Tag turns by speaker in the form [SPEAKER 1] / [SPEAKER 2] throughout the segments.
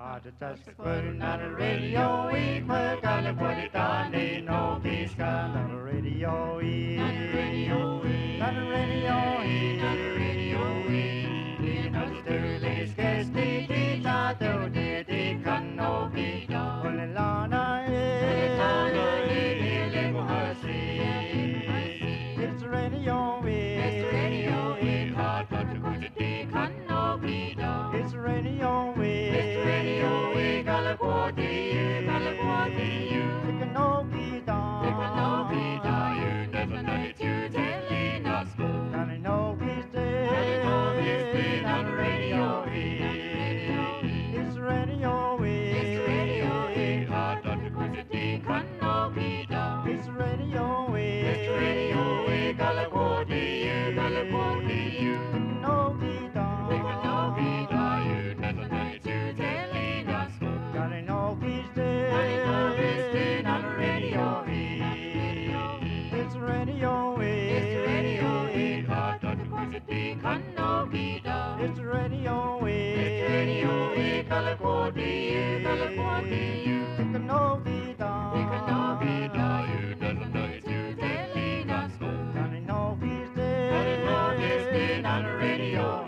[SPEAKER 1] Just putting on the radio, we put on the put it on, ain't no peace on the radio, on the radio, on the radio, on the radio, you know the earliest guess they did not do, they can no be done. Well, Lana, it's the radio, it's the radio, it's hard for the good they can no be done. It's the radio, it's the radio, we got a quarter, you got a quarter, you can no be done. They can no be done, you never know it, you telling us good. Gonna know he's dead, gonna know he's dead on the radio, it's the radio, it's the radio, it's hard for the good they can no be done. It's the radio, it's the radio, we got a quarter, you got a quarter, you can no be done. They can no be done, you never know it, you telling us good. Gotta know he's dead, gotta know he's dead on the radio, it's the radio, it's the radio, it's hard for the good they can no be done. It's the radio, it's the radio, we got a quarter, you got a quarter, you can no be done. They can no be done, you never know it, you telling us good. Gotta know he's dead, gotta know he's dead on the radio.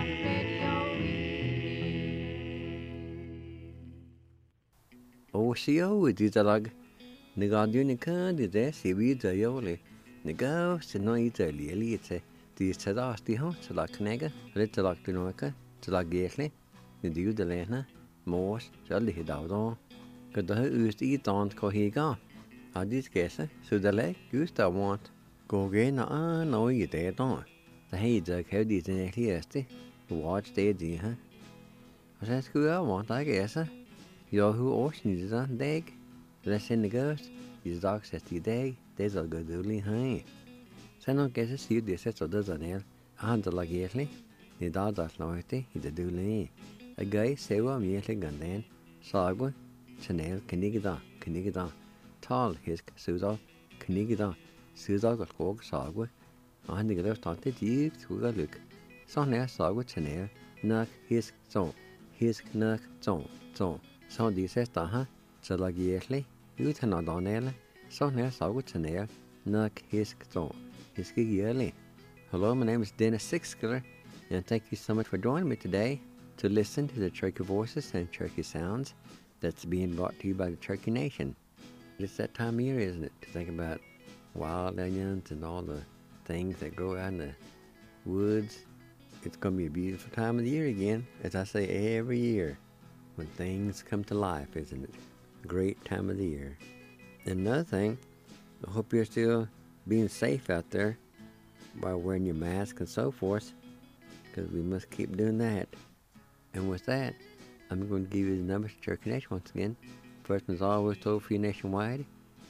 [SPEAKER 2] Osio didalag Nagadunica di desi yoli Nigo Sinoita Lilite di Sadasti ho Salaknega Litalak Dinoka Salagekli Nidu de Lena Mors Sally Hidaudo Could the Ust eat on Cohiga Adis Gessa so the leg used to want Go gain no you dead on the Hader Cody in Esti watch the huh was that school I want I guess Yo who ocean is on dag Let's in the ghost is dog says to dag there's a good only high Send on guesses you this set or does an air and the lagately the dog that loyalty he the dooley a guy say well immediately gun then Sagwa Chanel Canigida tall his Suzo Canigida Suzo got hog Sagwa and the other started deep to a look so now Sagwa Chanel knock his so his knock so So this is the Salagierly, you cannot on air, so near Sagu Chanel, knock his so his yearly. Hello, my name is Dennis Sixkiller, and thank you so much for joining me today to listen to the Cherokee voices and Cherokee sounds that's being brought to you by the Cherokee Nation. It's that time of year, isn't it, to think about wild onions and all the things that grow out in the woods. It's going to be a beautiful time of the year again, as I say every year. When things come to life, isn't it? A great time of the year. And another thing, I hope you're still being safe out there by wearing your mask and so forth, because we must keep doing that. And with that, I'm going to give you the numbers to Cherokee Nation once again. First one's always toll free nationwide,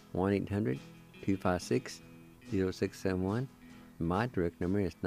[SPEAKER 2] 1-800-256-0671. My direct number is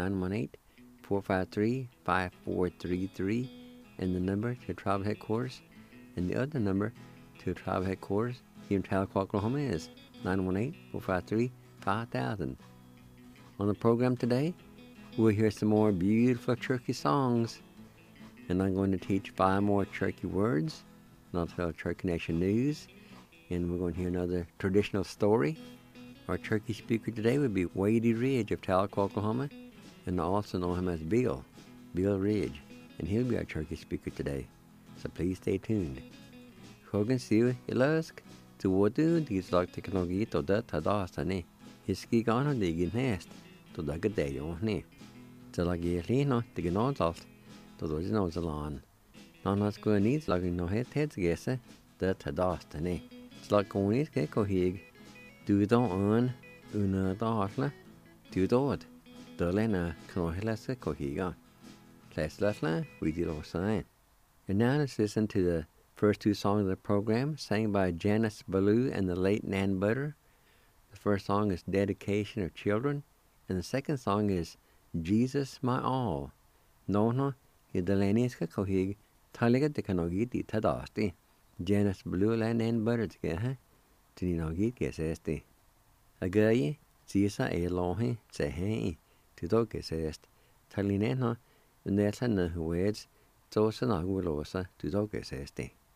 [SPEAKER 2] 918-453-5433. And the number to tribal headquarters, and the other number to tribal headquarters here in Tahlequah, Oklahoma is 918-453-5000. On the program today, we'll hear some more beautiful Cherokee songs, and I'm going to teach 5 more Cherokee words, and I'll tell Cherokee Nation news, and we're going to hear another traditional story. Our Cherokee speaker today would be Wadey Ridge of Tahlequah, Oklahoma, and I also know him as Bill Ridge. And he'll be our Cherokee speaker today, so please stay tuned. Hogan siu ilask to wadu dislok technology to that tadastani. Hiski gana digin nest to the good day on ne. To la gelino the gnozalt to those nozalan. Nanas go needs like no heads gesse that tadastani. It's like going to get hig. Do don't on una dartla. Do dod. Dolena knohelasa kohiga. We did all sign. And now let's listen to the first 2 songs of the program, sang by Janice Ballou and the late Nan Butter. The first song is Dedication of Children, and the second song is Jesus My All. No, Yedalaniska Kohig, Taliga de Kanogiti Tadasti. Janice Ballou and Nan Butter together, Tinogit Gesesti. A guy, Cisa Elohi, Sehe, Tito Gesest, Talinena. And that's another words, Tosa Nagulosa to Dogesesti.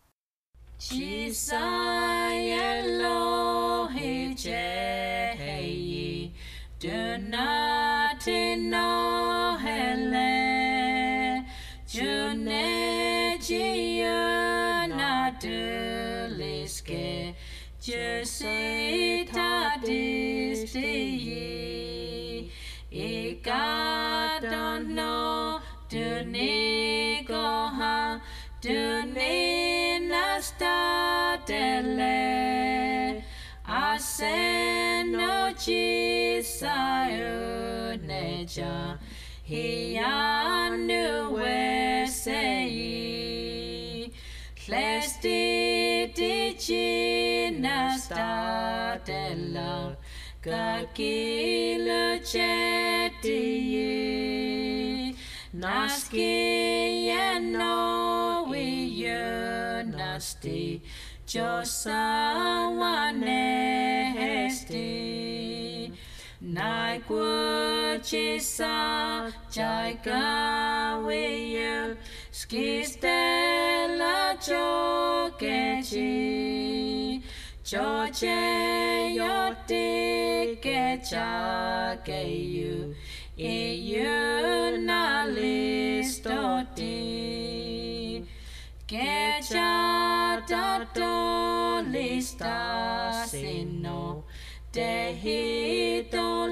[SPEAKER 3] Chisayelo heche do not know hele June na deliske just say ta disti I don't know do ne go ha do ne na sta dele I say no chisayo neja he anu we say Lesti di na sta dela Kakila cheti Naski no we you nasty Josa wane hesti Naikwa chisa Jaika we you Skistela chokechi Choche yote kecha keyu you na listoti kecha tato lista sino dehito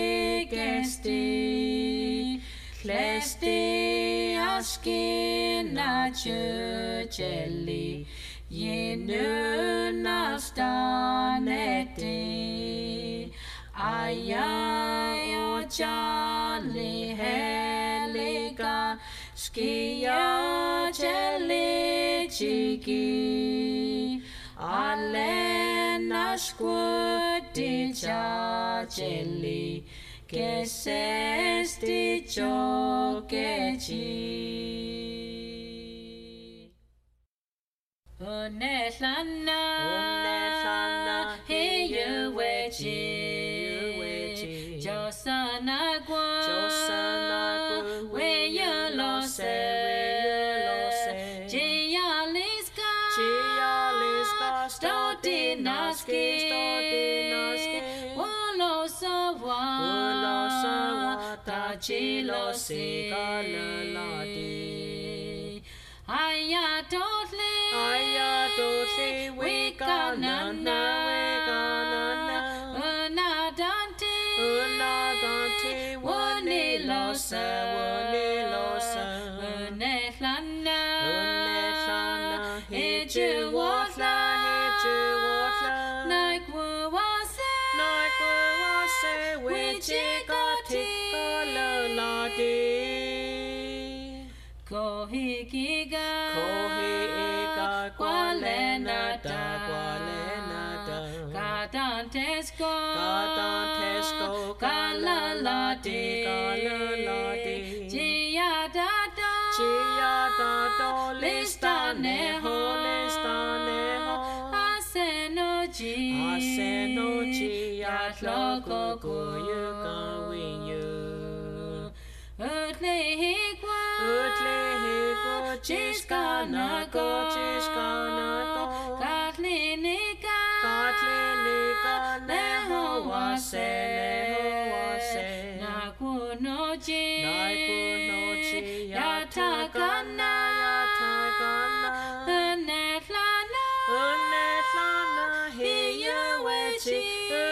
[SPEAKER 3] ligesti klesti askina chucheli Yenu nastaneti Ayayo chali heliga Skia cheli chiki Alena squati chacheli Que sesti chokechi Uneslana, he you wechi, Josana gua, we you lost, Gialiska, Stodinaski, Wolosawa, Tachilosi, Galaladi. Aya totally, we gonna Unadante, one losa, Unetlana, hit you water, like was which it got Kohikiga, Qualenata, Gadantesco, Galalati, Giadato, Listaneho, Asenoji, Atloco, Goyuka, Winyu, Utlehiqua, Chiskanako, Katlinika, Neho wase, Nakunochi, Yatakana, Unetlana, Hiya wechi,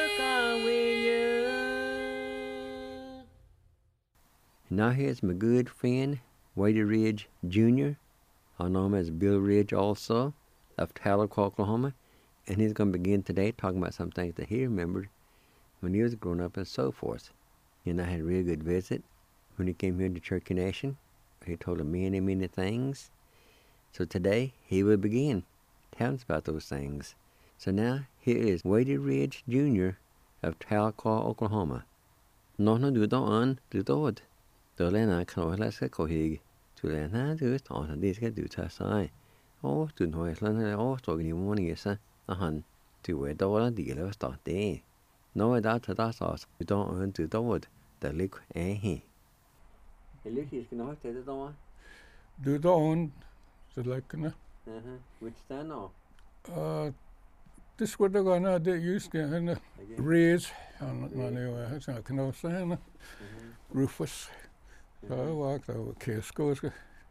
[SPEAKER 2] Now here's my good friend, Whitey Ridge Jr., I know him as Bill Ridge also, of Tahlequah, Oklahoma, and he's going to begin today talking about some things that he remembered when he was growing up and so forth. And I had a real good visit when he came here to Cherokee Nation. He told him many, many things. So today, he will begin telling us about those things. So now, here is Whitey Ridge Jr. of Tahlequah, Oklahoma. Nó du đó an du đó. Đó là nó khẩu là sẽ có hì. Chú là nó du đó là đi cái du ta sai. Ô, du nói là nó ô cho cái niệm môn sa. Nó hẳn du về đó là đi là đó thế. Nó đã thật đã sao du đó an du đó. Đó lịch hì. Lịch hì cái nó thế đó.
[SPEAKER 4] Du đó an så lekne.
[SPEAKER 2] Which stand now?
[SPEAKER 4] this what they're gonna do use the raise on anyway so can I say Rufus so I walked over case goes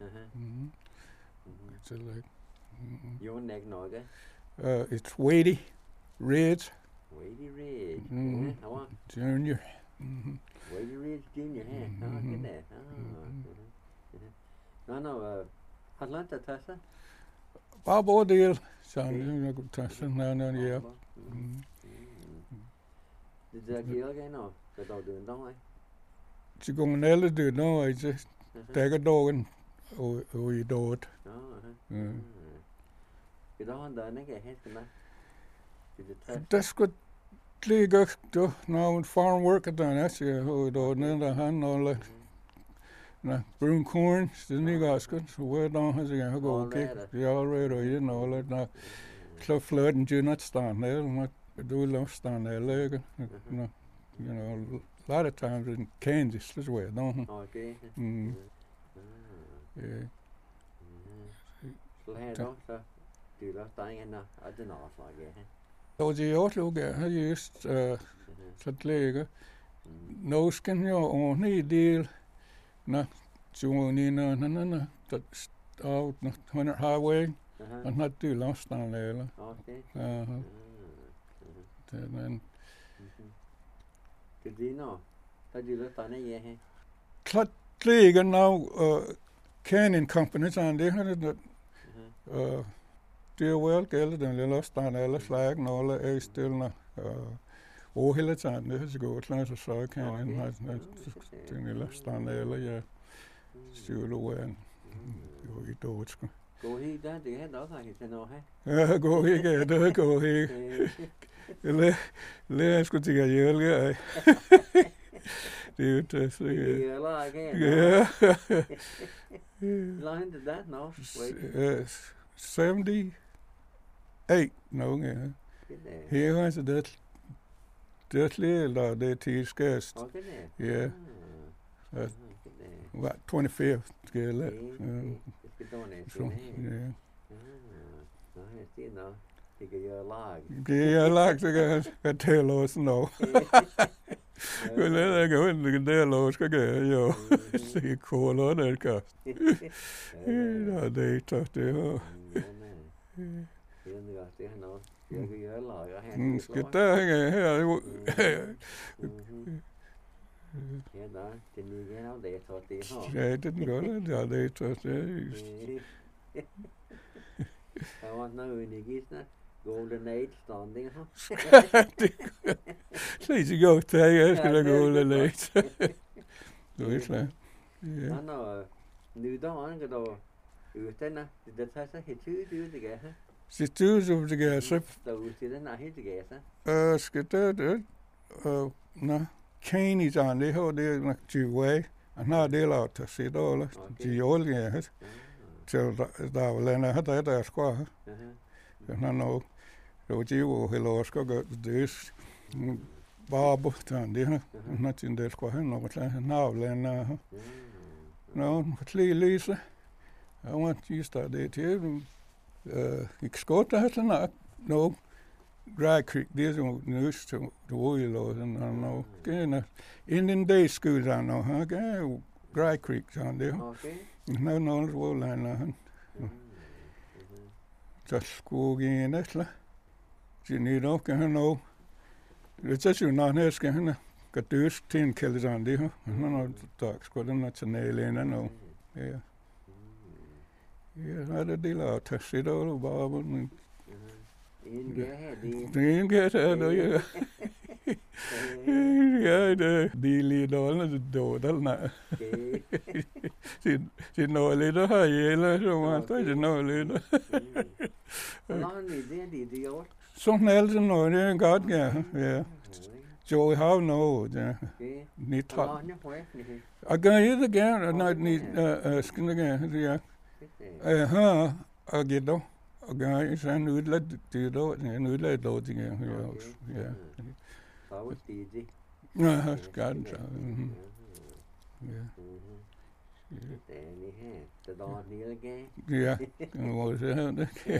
[SPEAKER 4] it's like
[SPEAKER 2] Your neck noga.
[SPEAKER 4] it's weighty raids
[SPEAKER 2] Weighty Ridge. How on?
[SPEAKER 4] junior
[SPEAKER 2] Weighty Ridge Junior, huh? Oh, good there. No, Atlanta Tessa?
[SPEAKER 4] Bob O'Deal son no yeah
[SPEAKER 2] Did that deal again? No, that all doing, don't I?
[SPEAKER 4] she going to do no I just take a dog and we do it
[SPEAKER 2] You don't done again, can I? Did it test?
[SPEAKER 4] that's good Liga do now farm work at done that's yeah who do the hand all that na broom corn didn't you guys good so where down has again go kick the already you know that na so flood and do not stand there what do not stand there like you know a lot of times in Kansas this way don't
[SPEAKER 2] Okay.
[SPEAKER 4] yeah
[SPEAKER 2] So, hey, don't do that thing and I don't know if I get it.
[SPEAKER 4] so the auto get I used that Liga no skin your own deal na Johnny na that out na 100 highway and not too lost down there
[SPEAKER 2] Okay.
[SPEAKER 4] then
[SPEAKER 2] Did you know? Did you look on it, yeah?
[SPEAKER 4] that Liga now Canyon companies and they had that deal well get the lost down there flag no la still na hela tiden det så godt lad så Canyon har den lost down there ja Solo and you do it
[SPEAKER 2] Go he that the head of I can know,
[SPEAKER 4] go here go here le skulle til at hjælpe det er så
[SPEAKER 2] yeah, again.
[SPEAKER 4] yeah
[SPEAKER 2] Line to that, no? Wait.
[SPEAKER 4] 78 no yeah
[SPEAKER 2] Good there.
[SPEAKER 4] here has that little det tidsskast
[SPEAKER 2] Okay there.
[SPEAKER 4] yeah
[SPEAKER 2] Good there.
[SPEAKER 4] what 25th scale
[SPEAKER 2] It's good on it.
[SPEAKER 4] so yeah
[SPEAKER 2] I see now. You get your log.
[SPEAKER 4] yeah like to tell us no Good there go in the deal ska gå jo se cool där kast ja det talk det ja
[SPEAKER 2] Det got det no. You get your log. I
[SPEAKER 4] ska ta här
[SPEAKER 2] Ja, da. Det ligger av det så det har.
[SPEAKER 4] jag didn't go ja det talk det
[SPEAKER 2] I want now when you get that golden age standing, huh?
[SPEAKER 4] Please go till jag skulle gå lite då är det ja
[SPEAKER 2] Han har nu då han går då utan att det tar sig hit ut det här.
[SPEAKER 4] sitt du så det går så
[SPEAKER 2] Då ut det när hit det
[SPEAKER 4] ska det na Kenny's on det har det na Juway and det låter sig då det jol ja till där läna hade det ska han nå då ju hela ska gå det Bob tan det not in det ska han något now läna no Lisa I want you start det till skott det no Dry Creek there's no to the oil and I know in day schools I know Dry Creek on there
[SPEAKER 2] Okay.
[SPEAKER 4] no well line just school again that's la you need okay no it's just you not here can got this 10 kilos on there no talk squad not nail in I know yeah I did deal out test it all Bob and
[SPEAKER 2] In get ahead.
[SPEAKER 4] didn't get it yeah the lead all the door na she know a little high so man I know a little
[SPEAKER 2] Long det år.
[SPEAKER 4] something else no det god yeah Joey how no yeah
[SPEAKER 2] Okay.
[SPEAKER 4] need talk
[SPEAKER 2] Long det det.
[SPEAKER 4] I got it again not need skin again yeah I get though I got it and we'd let do though and we'd let do again yeah
[SPEAKER 2] That was easy.
[SPEAKER 4] God yeah
[SPEAKER 2] Det er lige her. Det er lille gang.
[SPEAKER 4] Ja, det må jeg sige.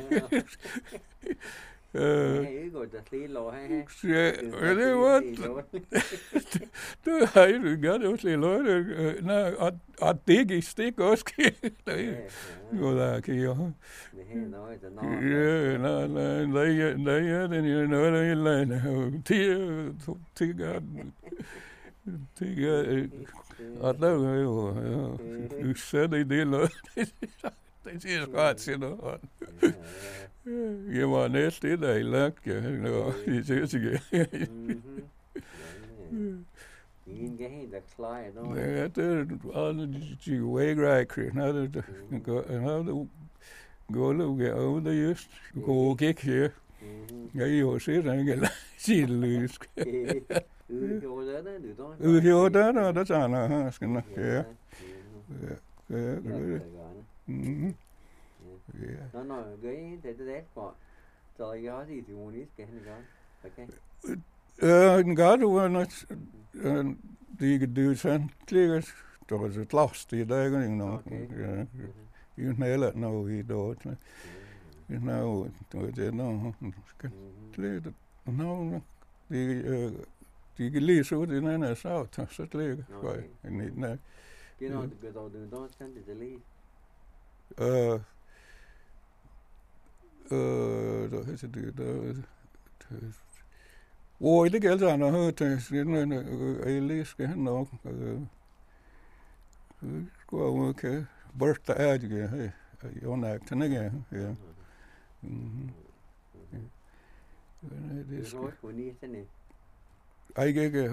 [SPEAKER 2] Det er jo godt, at lige lov her.
[SPEAKER 4] Ja, det var det har jeg gjort også lidt løg. Nej, og det gik stik også. Jo, der kan jeg.
[SPEAKER 2] Det her noget, det er
[SPEAKER 4] Ja, nej, den er noget, der er lejende. Og der er jo sæt i det løg. Det siger godt til noget. Jeg var næsten et af i lagt, ja. Det synes jeg ikke.
[SPEAKER 2] Ingen kan helt der klar i dag.
[SPEAKER 4] Ja, det er alle de vægrækker. Han havde gået over det just. Du går gik her. Jeg er jo set, han kan sige det lysk. Udgjorde det, og der tager han her. Skal nok, ja. Ja.
[SPEAKER 2] Nå, gør det der for. Så jeg har det, du ikke skal han gøre. Okay.
[SPEAKER 4] En gang du var noget, det kan du sådan, klikker, der var så last i dag, ikke noget. Ja, jeg knælder noget i dag. Jeg noget, det er noget, skal klikke, noget, de kan lige så ud i den anden savt, så klikker, nej.
[SPEAKER 2] Det er noget, du gør dog, du er sådan det lige.
[SPEAKER 4] Der hedder det, hvor det gælder han har hørt jeg læser han nok skulle jeg okay børste er det her jeg nægter den ikke ja
[SPEAKER 2] det er noget på ni sådan
[SPEAKER 4] ikke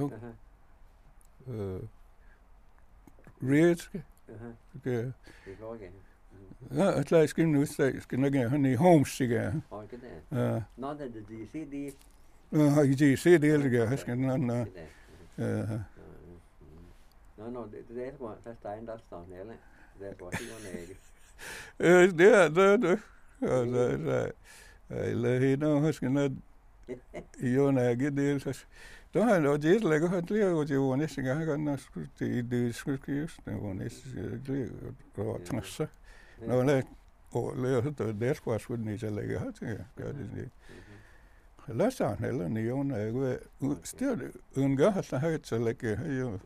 [SPEAKER 4] Red
[SPEAKER 2] det går igen.
[SPEAKER 4] Ja, at jeg skal nu skal nok han i Holmes igen.
[SPEAKER 2] Okay der. Nå det de ser de.
[SPEAKER 4] Jeg ser det jeg skal nå.
[SPEAKER 2] Nå, det er godt. Der står en der står nede. Det er godt ikke.
[SPEAKER 4] Det. Eller hende skal nå. Jo nægge det så. Då har jag det lägger har det och det var nästan gången det skulle just det var nästan det var trassa. Nå nej, og lærer det var sgu ikke lægge har det gør det. Lad os han eller neon er still undgår har har det lægge jo.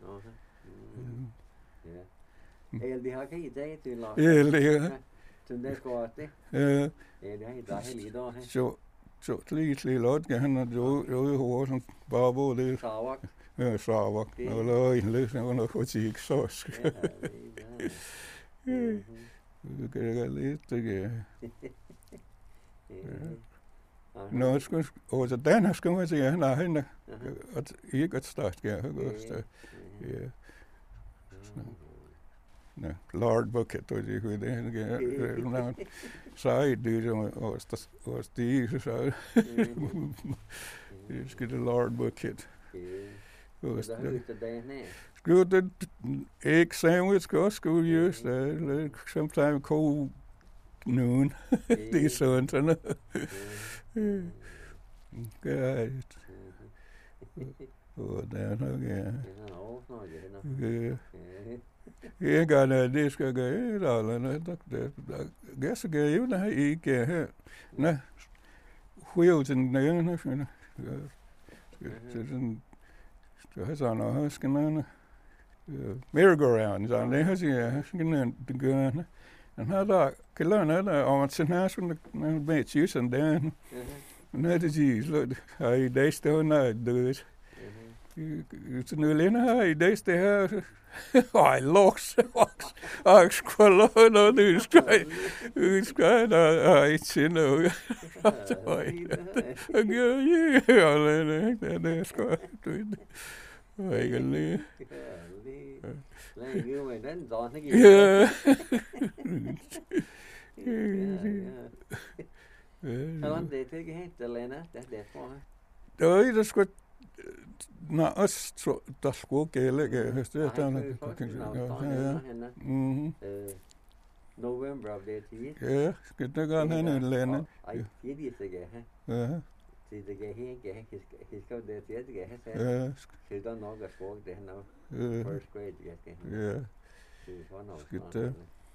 [SPEAKER 2] Ja. Det har ikke i dag til lov.
[SPEAKER 4] Ja, det.
[SPEAKER 2] Det går det.
[SPEAKER 4] Ja.
[SPEAKER 2] Det har i dag hele dag.
[SPEAKER 4] Så lige lot han og jo hår som bare hvor det.
[SPEAKER 2] Savak.
[SPEAKER 4] Ja, savak. Og der en løsning under kritik så. Det kan lidt det. Nå, skal og så den har skal man sige han er hende. At ikke at start ja, godt. Ja. Nej, Lord Bucket og det kunne det. Så det som og det så. Det skal det Lord Bucket.
[SPEAKER 2] Og så hører det der ned.
[SPEAKER 4] Skulle det egg sandwich skulle use sometime cold noon. Det er sådan. Godt. Og der nok ja. Jeg gør det skal gøre det eller det så gør jo det ikke her. Nej. Huil den der sådan. Det har sådan noget skal man merry-go-round så det har jeg skal det gøre. Han har der kan lade der og så her sådan en bit sådan der. Nej det er så i dag står nej det. Så nu Lena her i dag det her. Ej, loks. Og skulle noget det skal der i til noget. Ja, det skal du. Ej, lige.
[SPEAKER 2] Længe med den sådan ikke.
[SPEAKER 4] Ja.
[SPEAKER 2] Sådan det ikke helt Lena, det for.
[SPEAKER 4] Det skulle nej, så der skulle gælde, det er der.
[SPEAKER 2] November of det tid.
[SPEAKER 4] Ja, skal det gøre han en lande.
[SPEAKER 2] Ej, det er det ja.
[SPEAKER 4] Ja.
[SPEAKER 2] Det kan ikke skal det til det ja.
[SPEAKER 4] Ja.
[SPEAKER 2] Skal der nok at få det nu. First grade ja.
[SPEAKER 4] Ja. Good.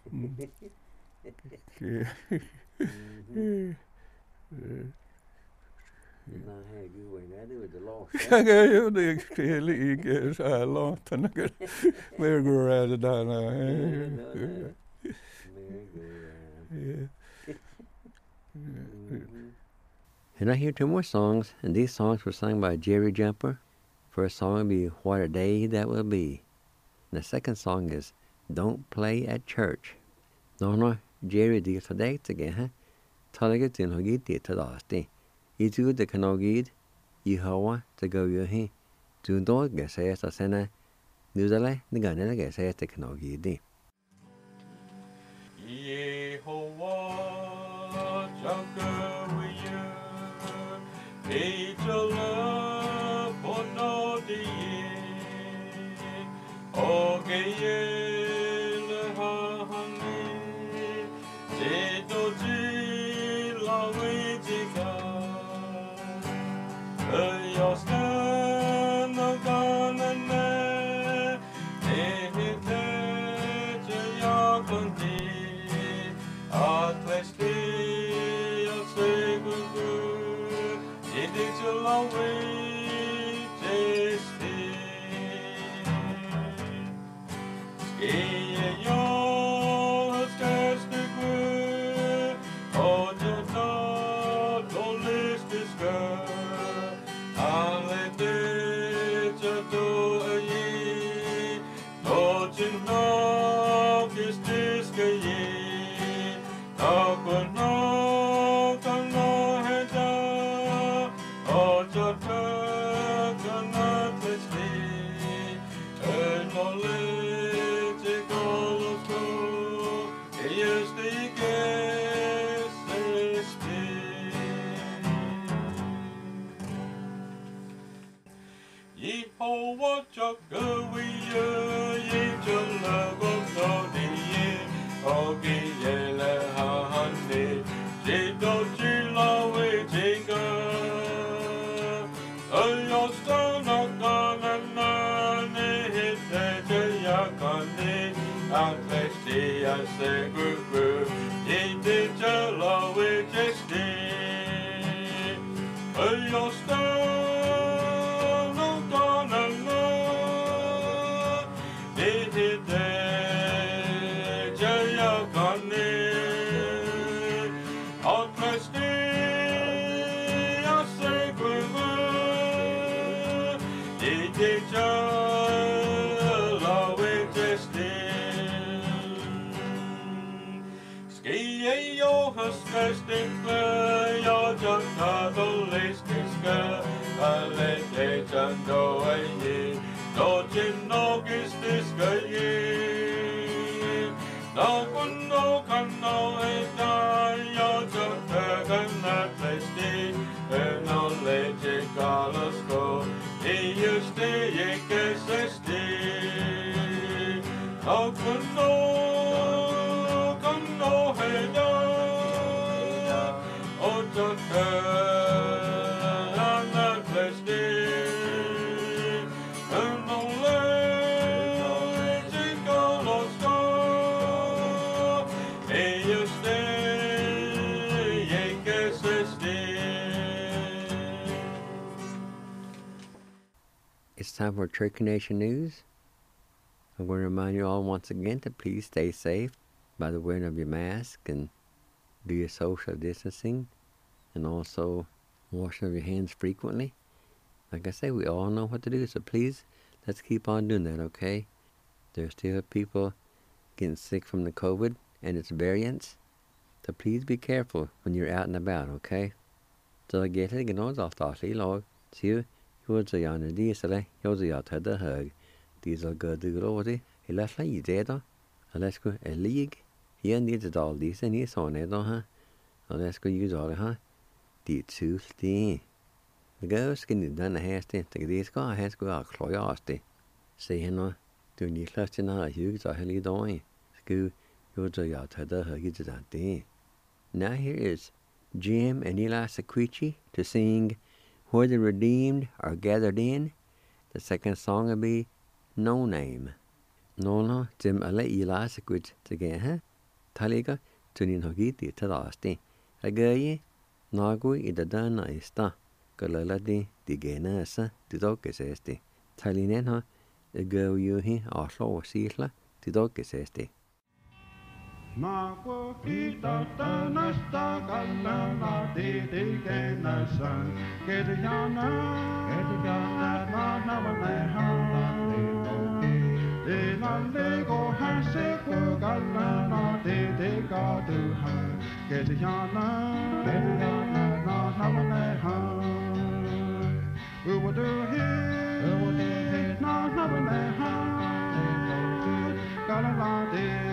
[SPEAKER 4] Jag det skulle inte så långt han kan mer gå rätt där.
[SPEAKER 2] And I hear two more songs, and these songs were sung by Jerry Jumper. First song will be What a Day That Will Be. And the second song is Don't Play at Church. No, Jerry did today again, Taligat in Hogit to last day. It's good the Kanogid, Yehowa to go your he. Do dog guess as a senna, Nuzale, the gun and I guess as the Kanogid.
[SPEAKER 1] Yehovah, Chaka, Ejala, Bonodi, Ogayel, Hahani, Jedoji, Lawitika, Ayostan, Naganane, Ehite, Jayakundi, Atlesti, Asegugu. It's a long way, tasty. Skiing your fantastic way. Oh, just not only this girl. I'll let it do a year. Don't you know this year? No, no. It's time for Turkey Nation News. I'm going to remind you all once again to please stay safe by the wearing of your mask and do your social distancing and also washing of your hands frequently. Like I say, we all know what to do, so please, let's keep on doing that, okay? There's still people getting sick from the COVID and its variants, so please be careful when you're out and about, okay? So I get it, see you're on the diesel, you're the other hug. Diesel go do roady, he left like you did, let's go a league. Here needs all these and he's on it, let's go use all the the two thing. The girls can done the hair thing, take these guys has go out cloyasti. Say, do you clutch in our huge or hilly doing? School, you're the other hug, you did that thing. Now here is Jim and Eli Sequici to sing Where the Redeemed Are Gathered In. The second song will be No Name.
[SPEAKER 2] No, Jim a let you last a good to get, huh? Taliga, tuning hogiti to last day. A gay, Nagui, the dana is da. Galaladi, the gainasa, the dog is este. Talinenha, a girl you he, or slow seasla, the dog is este.
[SPEAKER 1] Nako kita tanasta kallana titi kenasan Ketjana na navaneha Inandego hasiku kallana titi kaduha Ketjana na navaneha Uwaduhi na navaneha Galaladi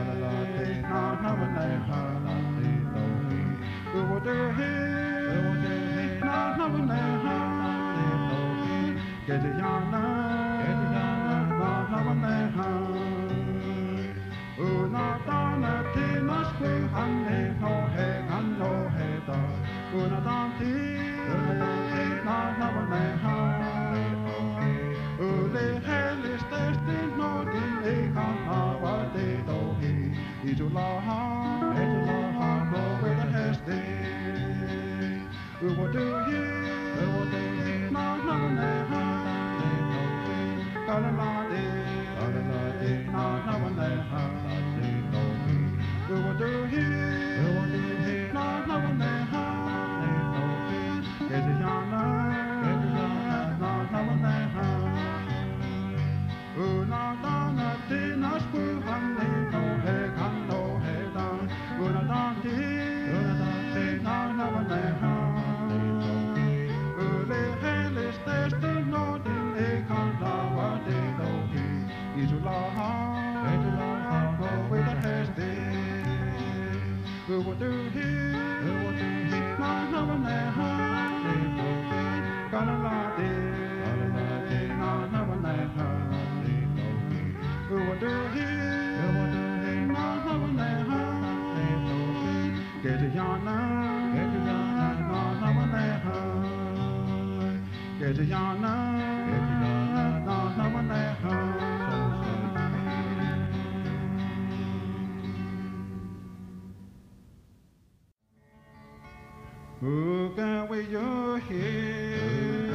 [SPEAKER 1] Who can we you hear?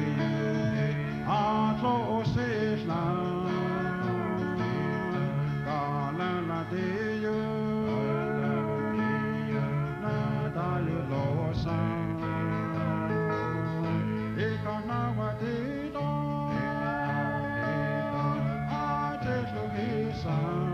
[SPEAKER 1] Our close is now. Galana de you, nada you losa. Ikanawa de do, I just look his son.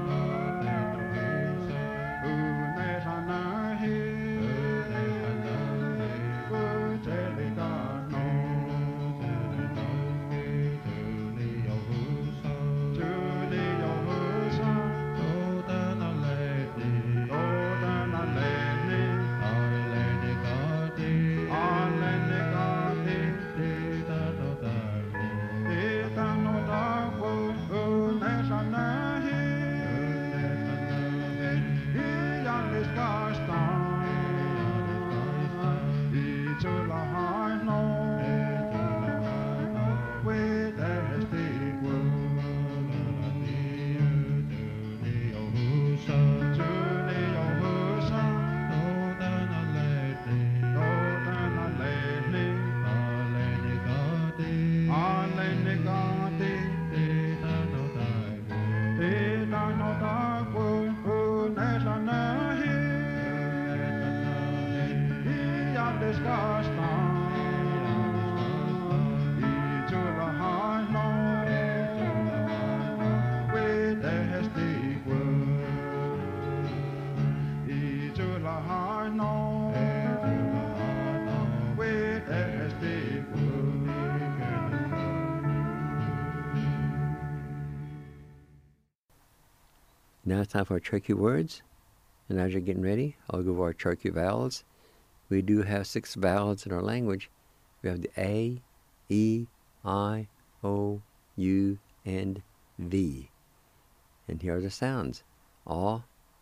[SPEAKER 2] Now it's time for our Cherokee words. And as you're getting ready, I'll go over our Cherokee vowels. We do have 6 vowels in our language. We have the A, E, I, O, U, and V. And here are the sounds. A,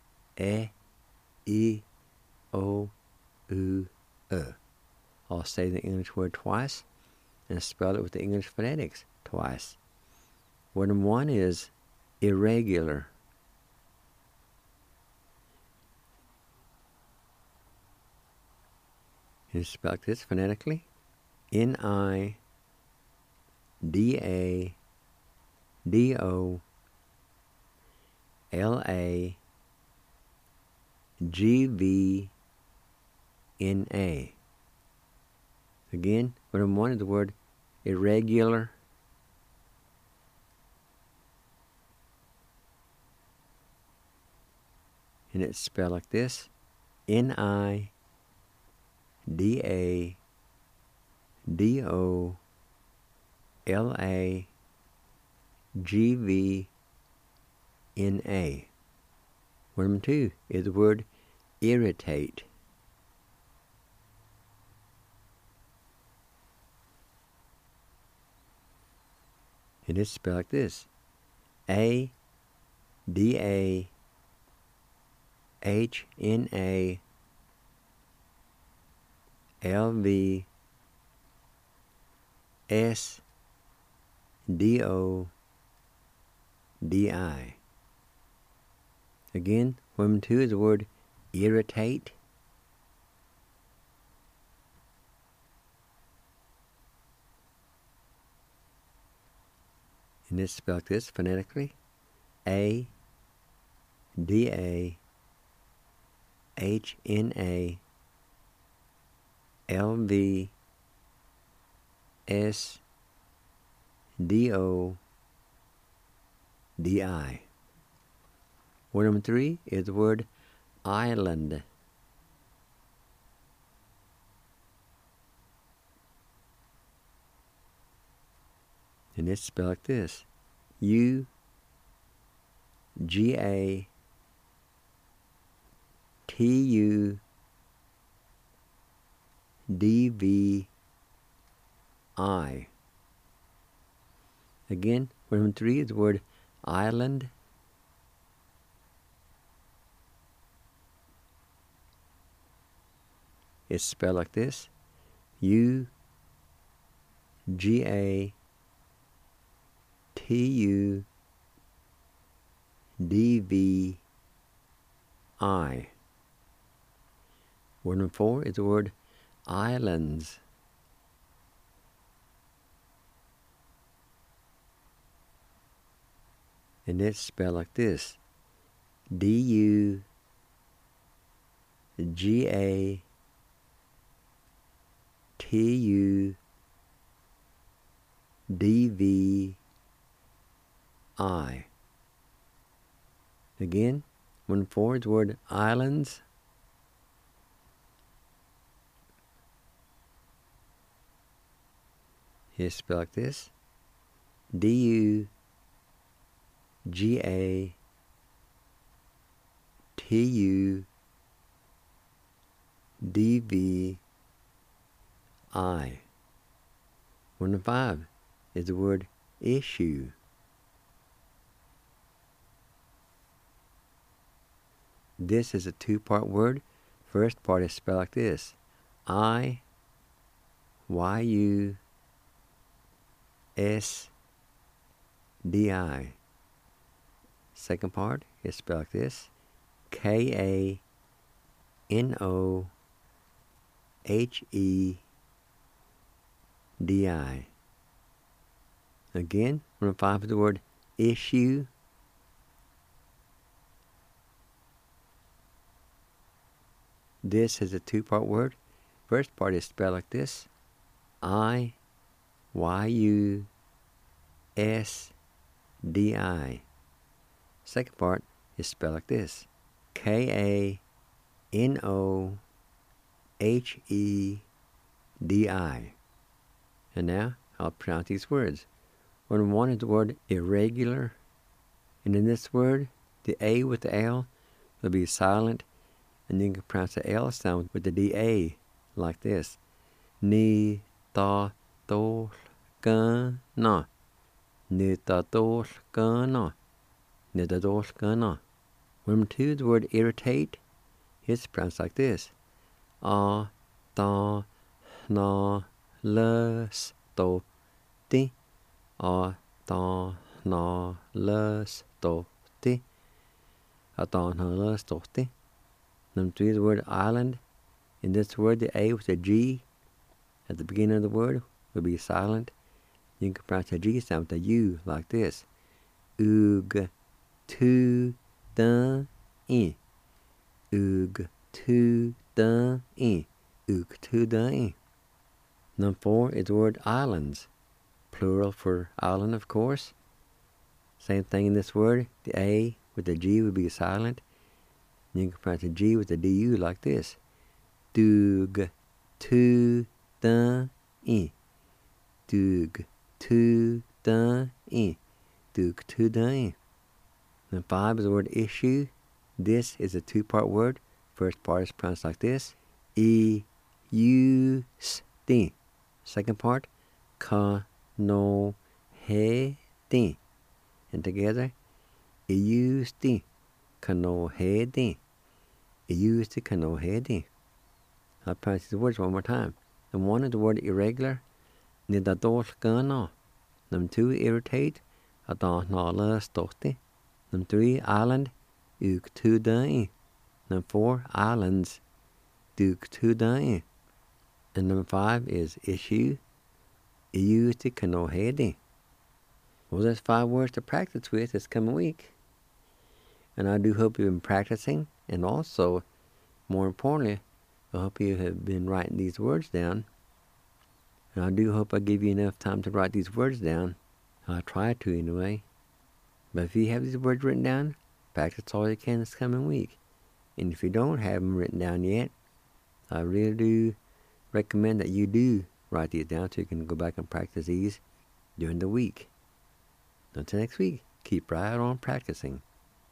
[SPEAKER 2] E, O, U, I'll say the English word twice and spell it with the English phonetics twice. Word number 1 is irregular. And it's spelled like this phonetically. Nidadolagvna. Again, what I'm wanting is the word irregular. And it's spelled like this. Nidadolagvna. One of them too is the word irritate. And it's spelled like this. ADAHNALVSDODI. Again, women too is the word irritate. And it's spelled like this phonetically. ADAHNALVSDODI. Word number 3 is the word island. And it's spelled like this. UGATUDVI. Again, word number 3 is the word island. It's spelled like this. UGATUDVI. Word number 4 is the word islands. And it's spelled like this. DUGAILANDS. Again, one for is the word islands. It's spelled like this. DUGATUDVI. One of 5 is the word issue. This is a 2-part word. First part is spelled like this. IYUSDI. Second part is spelled like this. KANOHEDI. Again, one of 5 is the word issue. This is a 2-part word. First part is spelled like this. IYUSDI. Second part is spelled like this. KANOHEDI. And now I'll pronounce these words. Word 1 is the word irregular. And in this word, the A with the L will be silent. And you can pronounce the L sound with the DA like this. Ni ta tol ka na. Ni ta tol ka na. Ni ta tol ka na. Word 2, the word irritate, it's pronounced like this. A ta na la sto ti. A ta na la stoti. Aton na la stoti. Number 3 is the word island. In this word, the A with the G at the beginning of the word will be silent. You can pronounce the G sound with the U like this. Ug, tu, da, I. Ug, tu, da, I. Ug, tu, da, I. Number 4 is the word islands. Plural for island, of course. Same thing in this word. The A with the G will be silent. You can pronounce the G with the DU like this. Dug, tu, da, I. Dug, tu, da, I. Dug, tu, da, I. Number 5 is the word issue. This is a two-part word. First part is pronounced like this. I, U, S, D. Second part. Ka, no, he, D. And together. I, U, S, D. Ka, no, he, D. I, U, S, D. Ka, no, he, D. I'll pronounce the words one more time. Number 1 is the word irregular. Nidadol gana. Number 2, irritate. Adon na la stoti. Number 3, island. Ug tu dai. Number 4, islands. Dug tu dai. And number 5 is issue. Iuti kanohedi. Well, there's 5 words to practice with this coming week. And I do hope you've been practicing. And also, more importantly, I hope you have been writing these words down. And I do hope I give you enough time to write these words down. I try to anyway. But if you have these words written down, practice all you can this coming week. And if you don't have them written down yet, I really do recommend that you do write these down so you can go back and practice these during the week. Until next week, keep right on practicing.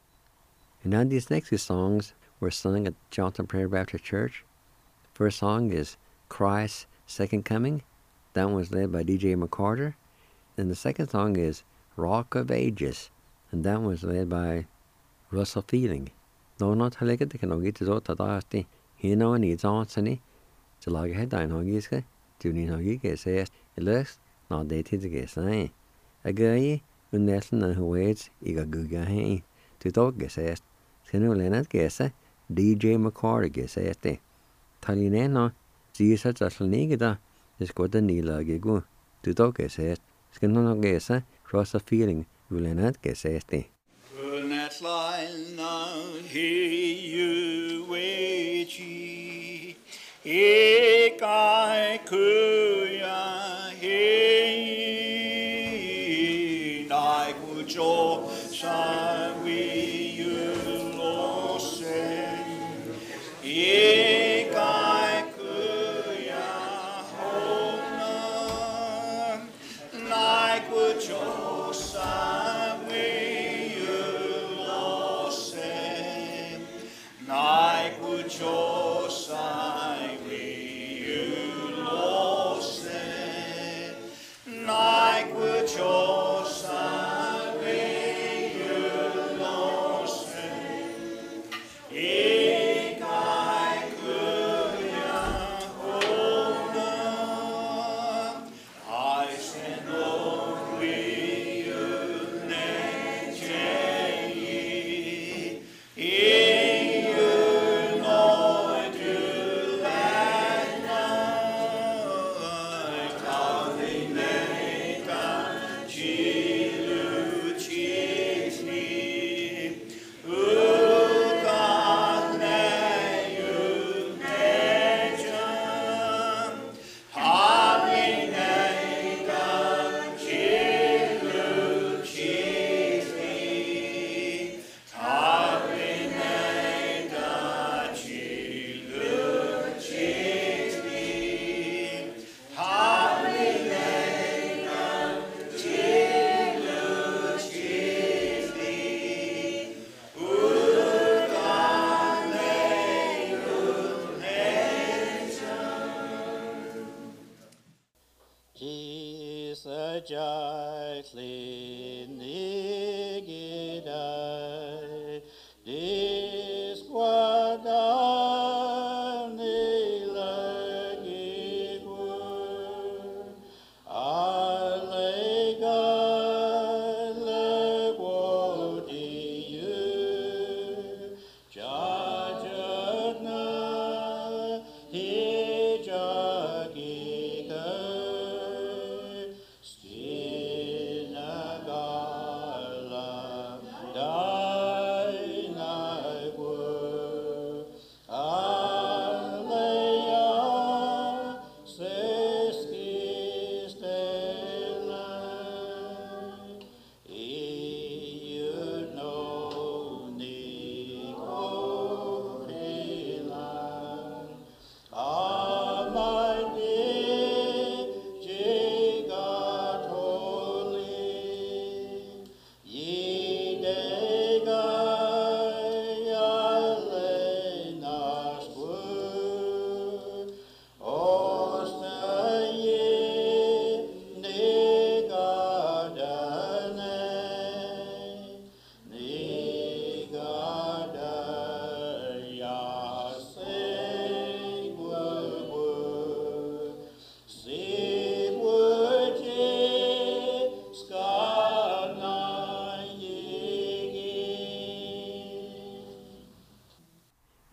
[SPEAKER 2] And now these next 2 songs were sung at Johnson Prairie Baptist Church. First song is Christ's Second Coming. That one was led by DJ McCarter. And the second song is Rock of Ages. And that one was led by Russell Feeling. No, not Halika, the Kanogit is all Tadasti. He no needs answering. To log ahead, I know you say. Do you know you get says, it looks not dated to get saying. A guy, when Nelson and who waits, he got good guy. To talk get says. Sino Leonard guess, DJ McCarter get says. Talineno, see such a slanigada, is got the Nila Gigu. To talk get says. Sino guess, cross a feeling, will Leonard get says.
[SPEAKER 5] That's like now, he you wait ye. Ekai kuya he nai kujo sawi you losen. Ekai kuya hona nai kujo sawi you losen. Nai kujo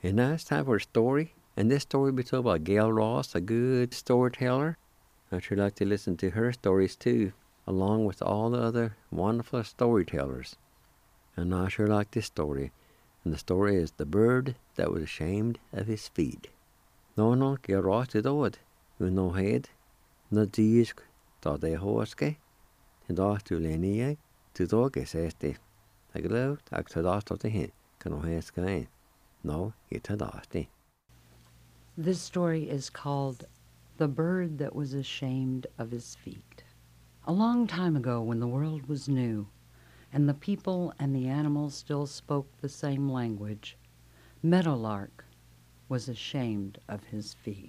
[SPEAKER 2] And now it's time for a story. And this story will be told by Gail Ross, a good storyteller. I'd sure like to listen to her stories too, along with all the other wonderful storytellers. And I sure like this story. And the story is The Bird That Was Ashamed of His Feet. No, Gail Ross did it. With no head, no disk, da det håske. And da du lenige, to dog is este. I glove, I could ask of the hen, can no head sky. No, it had asked.
[SPEAKER 6] This story is called The Bird That Was Ashamed of His Feet. A long time ago, when the world was new, and the people and the animals still spoke the same language, Meadowlark was ashamed of his feet.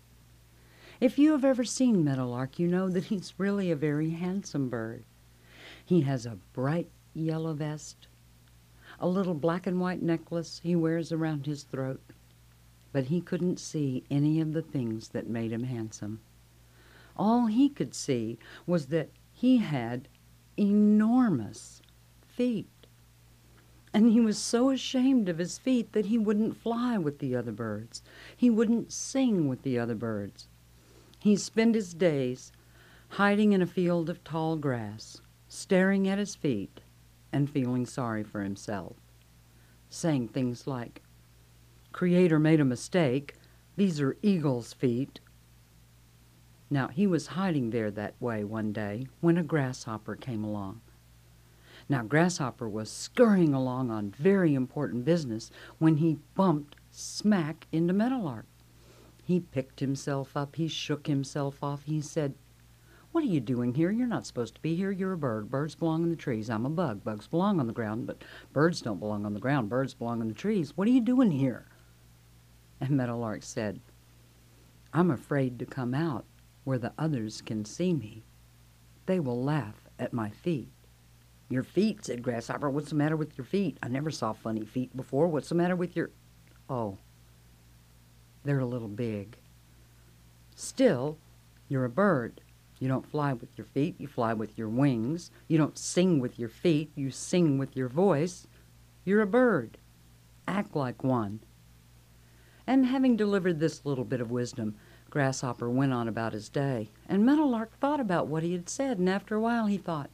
[SPEAKER 6] If you have ever seen Meadowlark, you know that he's really a very handsome bird. He has a bright yellow vest, a little black and white necklace he wears around his throat, but he couldn't see any of the things that made him handsome. All he could see was that he had enormous feet. And he was so ashamed of his feet that he wouldn't fly with the other birds. He wouldn't sing with the other birds. He'd spend his days hiding in a field of tall grass, staring at his feet and feeling sorry for himself, saying things like, "Creator made a mistake. These are eagle's feet." Now, he was hiding there that way one day when a grasshopper came along. Now, Grasshopper was scurrying along on very important business when he bumped smack into Meadowlark. He picked himself up, he shook himself off, he said, "What are you doing here? You're not supposed to be here. You're a bird. Birds belong in the trees. I'm a bug. Bugs belong on the ground, but birds don't belong on the ground. Birds belong in the trees. What are you doing here?" And Meadowlark said, "I'm afraid to come out where the others can see me. They will laugh at my feet." "Your feet," said Grasshopper. "What's the matter with your feet? I never saw funny feet before. What's the matter with your—" "Oh, they're a little big." "Still, you're a bird. You don't fly with your feet, you fly with your wings. You don't sing with your feet, you sing with your voice. You're a bird. Act like one." And having delivered this little bit of wisdom, Grasshopper went on about his day. And Meadowlark thought about what he had said, and after a while he thought,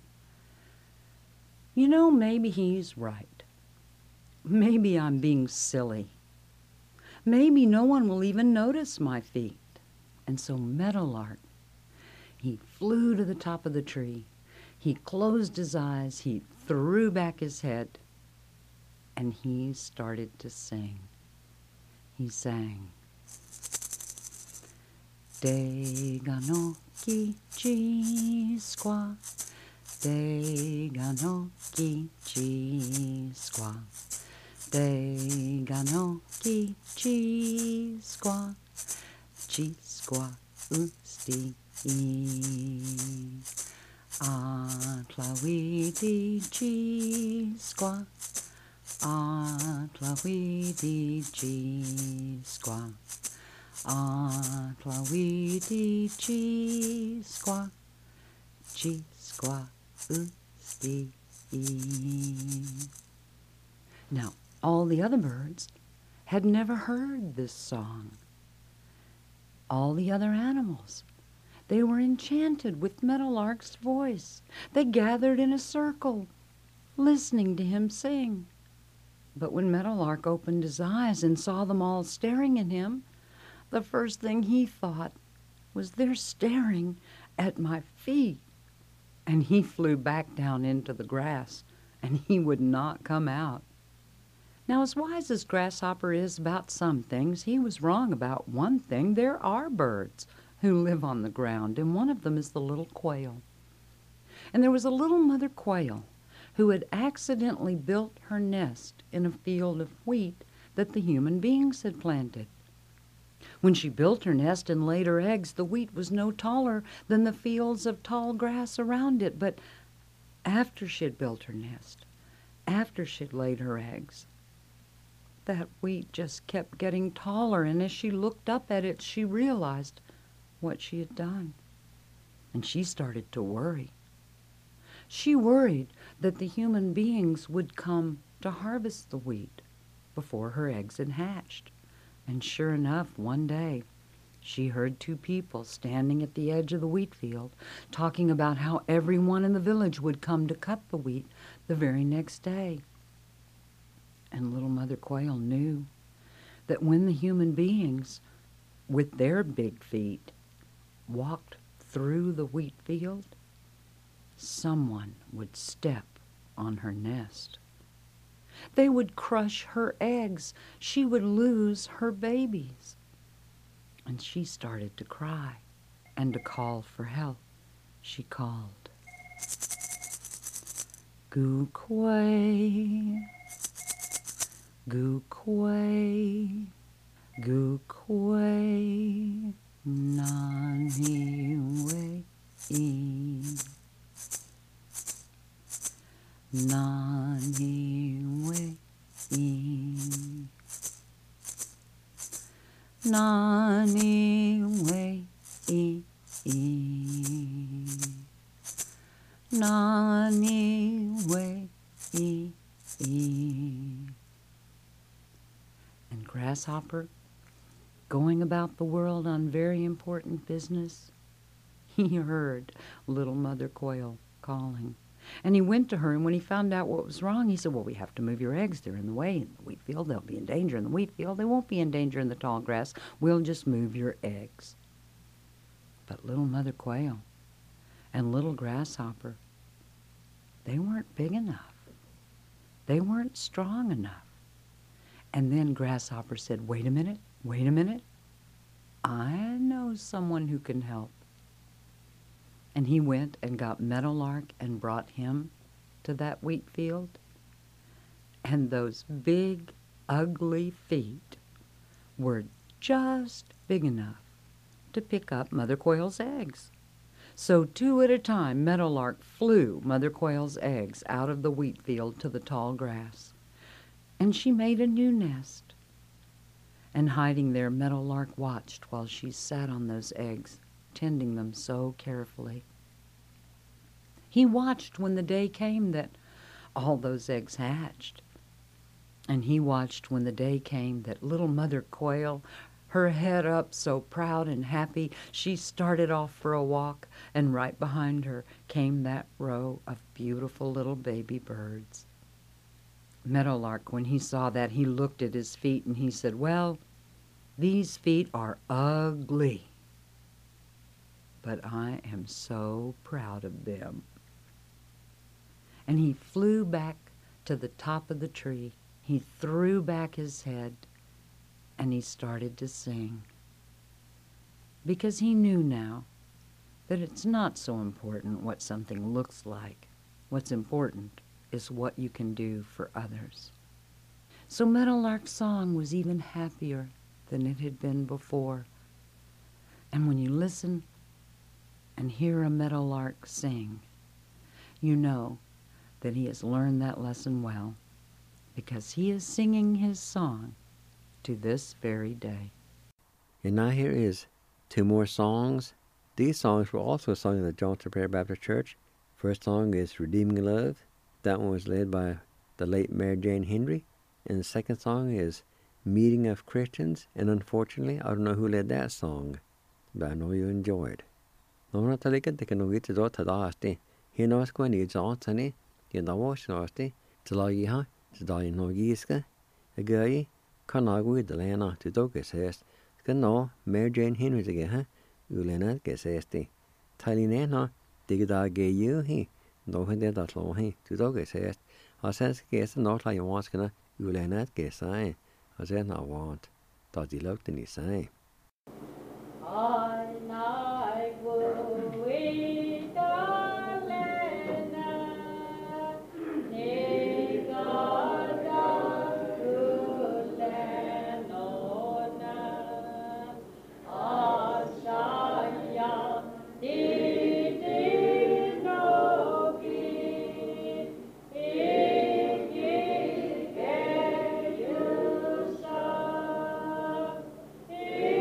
[SPEAKER 6] "You know, maybe he's right. Maybe I'm being silly. Maybe no one will even notice my feet." And so Meadowlark, he flew to the top of the tree. He closed his eyes, he threw back his head, and he started to sing. He sang, "Dega no kichi squaw, Dega no kichi squaw, Dega no kichi squaw, chi squaw usti Atlawidi chi squaw, Atlawidi chi squaw, Atlawidi chi squaw, chi squaw usti. Now, all the other birds had never heard this song. All the other animals, they were enchanted with Meadowlark's voice. They gathered in a circle, listening to him sing. But when Meadowlark opened his eyes and saw them all staring at him, the first thing he thought was, "They're staring at my feet." And he flew back down into the grass, and he would not come out. Now, as wise as Grasshopper is about some things, he was wrong about one thing. There are birds who live on the ground, and one of them is the little quail. And there was a little mother quail who had accidentally built her nest in a field of wheat that the human beings had planted. When she built her nest and laid her eggs, the wheat was no taller than the fields of tall grass around it. But after she had built her nest, after she'd laid her eggs, that wheat just kept getting taller, and as she looked up at it, she realized what she had done. And she started to worry. She worried that the human beings would come to harvest the wheat. before her eggs had hatched. And sure enough, one day, she heard two people standing at the edge of the wheat field talking about how everyone in the village would come to cut the wheat the very next day. And little Mother Quail knew that when the human beings, with their big feet, walked through the wheat field, someone would step on her nest. They would crush her eggs. She would lose her babies. And she started to cry and to call for help. She called, "Goo quay, goo quay, goo quay, nani way e, nani way e, nani way e, nani way e. And Grasshopper, going about the world on very important business, he heard little Mother Quail calling. And he went to her, and when he found out what was wrong, he said, "Well, we have to move your eggs. They're in the way in the wheat field. They'll be in danger in the wheat field. They won't be in danger in the tall grass. We'll just move your eggs." But little Mother Quail and little Grasshopper, they weren't big enough. They weren't strong enough. And then Grasshopper said, wait a minute. I know someone who can help." And he went and got Meadowlark and brought him to that wheat field. And those big, ugly feet were just big enough to pick up Mother Quail's eggs. So 2 at a time, Meadowlark flew Mother Quail's eggs out of the wheat field to the tall grass. And she made a new nest. And hiding there, Meadowlark watched while she sat on those eggs, tending them so carefully. He watched when the day came that all those eggs hatched. And he watched when the day came that little Mother Quail, her head up so proud and happy, she started off for a walk, and right behind her came that row of beautiful little baby birds. Meadowlark, when he saw that, he looked at his feet and he said, "Well, these feet are ugly, but I am so proud of them." And he flew back to the top of the tree. He threw back his head and he started to sing. Because he knew now that it's not so important what something looks like. What's important is what you can do for others. So Meadowlark's song was even happier than it had been before. And when you listen and hear a meadowlark sing, you know that he has learned that lesson well, because he is singing his song to this very day.
[SPEAKER 2] And now here is 2 more songs. These songs were also sung in the Johnson Prairie Baptist Church. First song is Redeeming Love. That one was led by the late Mary Jane Henry. And the second song is Meeting of Christians. And unfortunately, I don't know who led that song, but I know you enjoyed. Nona talika tekanogi to tadasti. He knows when he's on sunny. You know what's nasty. Talagiha, Tadai no giska. A guy, Kanagui the Lana to Dogus says. No, Mary Jane Henry's again, Ulena Gesesti. Talinena, Digda gay you he. No one did that long he to Dogus says. I says, guess not like you want gonna Ulena Gesai. I said, I want. Does he look in his sign?
[SPEAKER 3] Hey!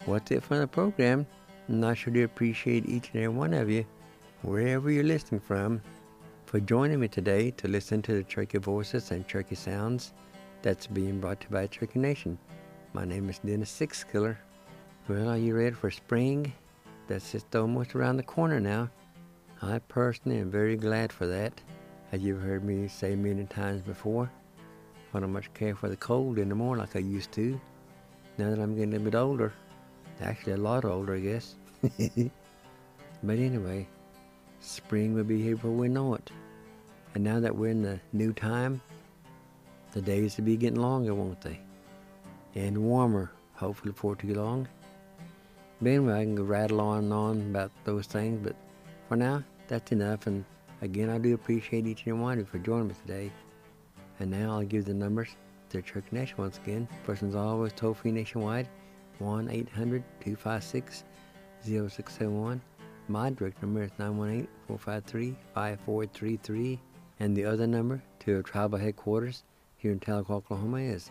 [SPEAKER 2] what's it for the program. And I sure do appreciate each and every one of you, wherever you're listening from, for joining me today to listen to the Cherokee Voices and Cherokee Sounds that's being brought to you by Cherokee Nation. My name is Dennis Sixkiller. Well, are you ready for spring? That's just almost around the corner now. I personally am very glad for that. As you've heard me say many times before, I don't much care for the cold anymore like I used to. Now that I'm getting a little bit older. Actually, a lot older, I guess. But anyway, spring will be here before we know it. And now that we're in the new time, the days will be getting longer, won't they? And warmer, hopefully before too long. But anyway, I can go rattle on and on about those things, but for now, that's enough. And again, I do appreciate each and every one of you for joining me today. And now I'll give the numbers to the Cherokee Nation once again. First one's always toll-free nationwide, 1-800-256-0671. My direct number is 918-453-5433. And the other number to our tribal headquarters here in Tahlequah, Oklahoma is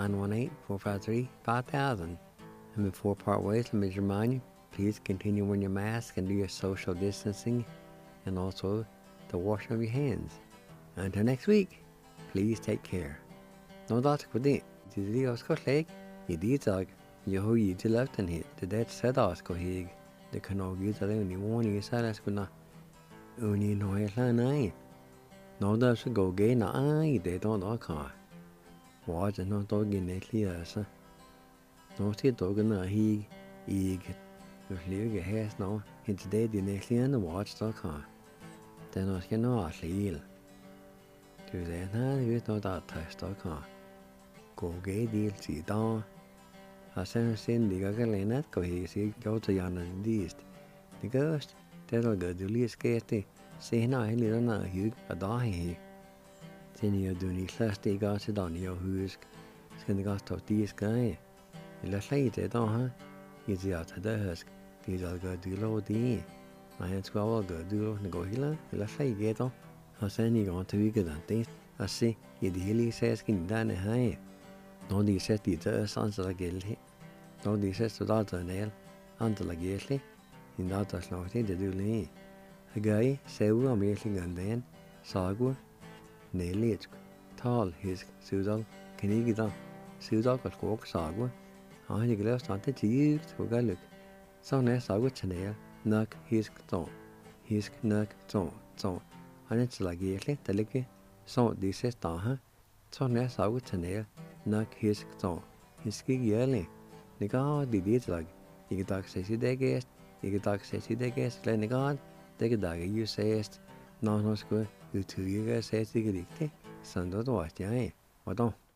[SPEAKER 2] 918-453-5000. And before part ways, let me just remind you, please continue wearing your mask and do your social distancing, and also the washing of your hands. Until next week, please take care. No that's good. The Oscar Lake, you did talk, you who you to left and hit, the dead said Oscar Hig, the canoe gives a only one you said as good not. Only no hairline. No that's a go gay, no, they don't know car. Watch and no dog in it clear, sir. No see dog in a hig, egg, your clear hairs now, it's dead in a clear and the watch the car. Then I can know a seal. To that, you know that test the car. Go gay deal, see down. I sent in the Gagalet, go he see go to Yan and East. The ghost, that'll go to Lee Skate, say now, little now, you a die. Then you do need last day got it on your who's going to go to this guy. You let it on, he's the out of the husk. These are go do low D. My hands go do and go here, let's say get on. I send you on to be good at this. I see, you daily says, can down a high. No, these set the sons of the guilty. No, these sets to that nail, until the guilty. In that as long as they do lay. A guy, say, we are making and then, Sagu, nail it, tall, his Sudal, can he get on? Sudal got walk Sagu. I think left on the cheeks, who got look. So nice, I would nail, knock his tone. His knock tone. And it's like yearly, the licky, so this is Taha. So nice, I would nail, knock his tone. His gig yearly. The god did it like, you get dog says you they guessed, you get dog says you they guessed, let the god, they get dog you says, no, no, good, you two you guys says you get it, son, don't watch, yeah, what don't.